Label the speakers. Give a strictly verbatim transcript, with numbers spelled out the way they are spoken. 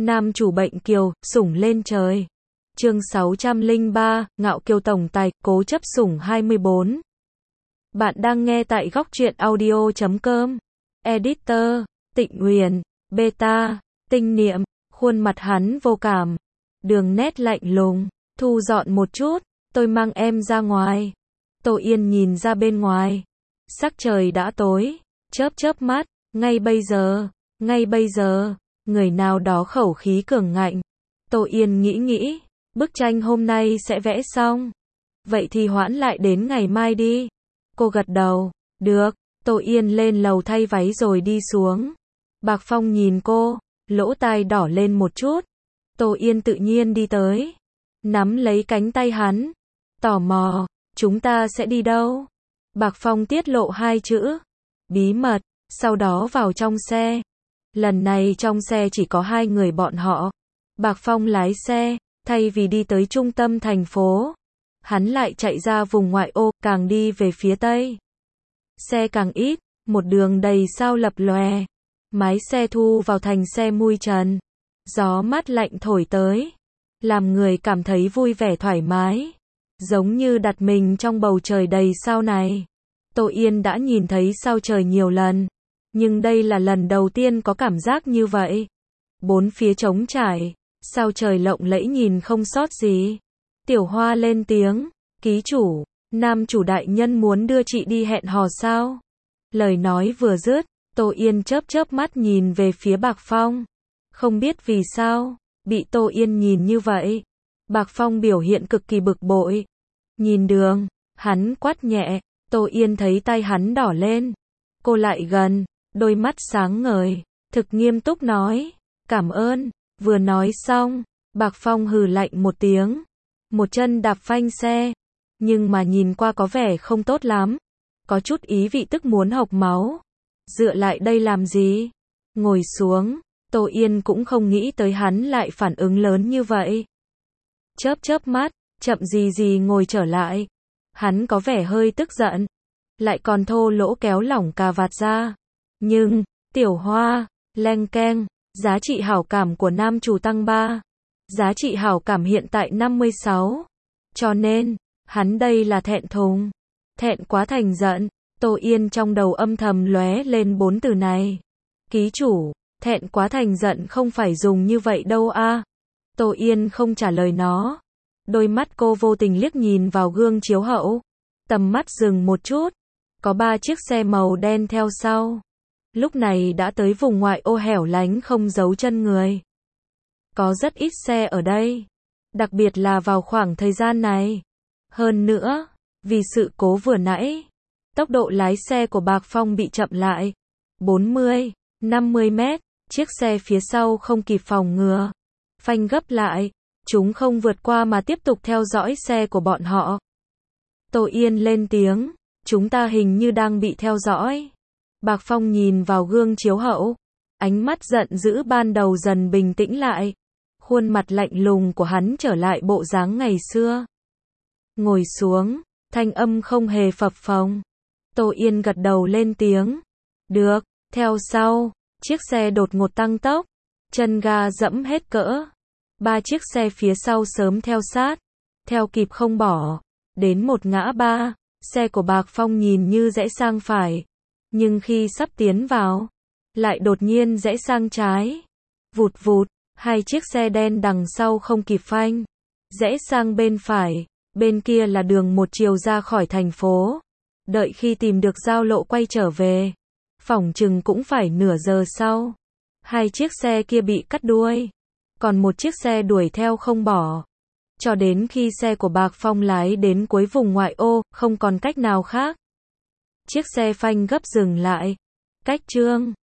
Speaker 1: Nam chủ bệnh kiều, sủng lên trời. Chương sáu trăm lẻ ba, ngạo kiều tổng tài, cố chấp sủng hai mươi bốn. Bạn đang nghe tại góc truyện audio chấm com. Editor, Tịnh Huyền, Beta, Tinh Niệm, khuôn mặt hắn vô cảm. Đường nét lạnh lùng, thu dọn một chút, tôi mang em ra ngoài. Tô Yên nhìn ra bên ngoài. Sắc trời đã tối, chớp chớp mắt, ngay bây giờ, ngay bây giờ, người nào đó khẩu khí cường ngạnh. Tô Yên nghĩ nghĩ, bức tranh hôm nay sẽ vẽ xong. Vậy thì hoãn lại đến ngày mai đi. Cô gật đầu, được. Tô Yên lên lầu thay váy rồi đi xuống. Bạc Phong nhìn cô, lỗ tai đỏ lên một chút. Tô Yên tự nhiên đi tới, nắm lấy cánh tay hắn, tò mò, chúng ta sẽ đi đâu? Bạc Phong tiết lộ hai chữ, bí mật, sau đó vào trong xe. Lần này trong xe chỉ có hai người bọn họ. Bạc Phong lái xe, thay vì đi tới trung tâm thành phố, hắn lại chạy ra vùng ngoại ô, càng đi về phía tây. Xe càng ít, một đường đầy sao lập lòe. Mái xe thu vào thành xe mui trần. Gió mát lạnh thổi tới, làm người cảm thấy vui vẻ thoải mái, giống như đặt mình trong bầu trời đầy sao này. Tô Yên đã nhìn thấy sao trời nhiều lần, nhưng đây là lần đầu tiên có cảm giác như vậy. Bốn phía trống trải, sao trời lộng lẫy nhìn không sót gì. Tiểu Hoa lên tiếng, ký chủ, nam chủ đại nhân muốn đưa chị đi hẹn hò sao? Lời nói vừa dứt, Tô Yên chớp chớp mắt nhìn về phía Bạc Phong. Không biết vì sao, bị Tô Yên nhìn như vậy, Bạc Phong biểu hiện cực kỳ bực bội. Nhìn đường, hắn quát nhẹ, Tô Yên thấy tay hắn đỏ lên. Cô lại gần, đôi mắt sáng ngời, thực nghiêm túc nói, cảm ơn. Vừa nói xong, Bạc Phong hừ lạnh một tiếng, một chân đạp phanh xe, nhưng mà nhìn qua có vẻ không tốt lắm, có chút ý vị tức muốn hộc máu. Dựa lại đây làm gì? Ngồi xuống. Tô Yên cũng không nghĩ tới hắn lại phản ứng lớn như vậy. Chớp chớp mắt, chậm gì gì ngồi trở lại. Hắn có vẻ hơi tức giận, lại còn thô lỗ kéo lỏng cà vạt ra. Nhưng, Tiểu Hoa, leng keng, giá trị hảo cảm của nam chủ tăng ba. Giá trị hảo cảm hiện tại năm mươi sáu. Cho nên, hắn đây là thẹn thùng. Thẹn quá thành giận. Tô Yên trong đầu âm thầm lóe lên bốn từ này. Ký chủ, thẹn quá thành giận không phải dùng như vậy đâu a. Tô Yên không trả lời nó. Đôi mắt cô vô tình liếc nhìn vào gương chiếu hậu. Tầm mắt dừng một chút. Có ba chiếc xe màu đen theo sau. Lúc này đã tới vùng ngoại ô hẻo lánh không giấu chân người. Có rất ít xe ở đây. Đặc biệt là vào khoảng thời gian này. Hơn nữa, vì sự cố vừa nãy, tốc độ lái xe của Bạc Phong bị chậm lại. bốn mươi, năm mươi mét, chiếc xe phía sau không kịp phòng ngừa. Phanh gấp lại, chúng không vượt qua mà tiếp tục theo dõi xe của bọn họ. Tô Yên lên tiếng, chúng ta hình như đang bị theo dõi. Bạc Phong nhìn vào gương chiếu hậu, ánh mắt giận dữ ban đầu dần bình tĩnh lại. Khuôn mặt lạnh lùng của hắn trở lại bộ dáng ngày xưa. Ngồi xuống, thanh âm không hề phập phồng. Tô Yên gật đầu lên tiếng. Được, theo sau, chiếc xe đột ngột tăng tốc, chân ga dẫm hết cỡ. Ba chiếc xe phía sau sớm theo sát, theo kịp không bỏ. Đến một ngã ba, xe của Bạc Phong nhìn như rẽ sang phải, nhưng khi sắp tiến vào, lại đột nhiên rẽ sang trái. Vụt vụt, hai chiếc xe đen đằng sau không kịp phanh, rẽ sang bên phải, bên kia là đường một chiều ra khỏi thành phố. Đợi khi tìm được giao lộ quay trở về, phỏng chừng cũng phải nửa giờ sau. Hai chiếc xe kia bị cắt đuôi, còn một chiếc xe đuổi theo không bỏ. Cho đến khi xe của Bạc Phong lái đến cuối vùng ngoại ô, không còn cách nào khác. Chiếc xe phanh gấp dừng lại. Cách chương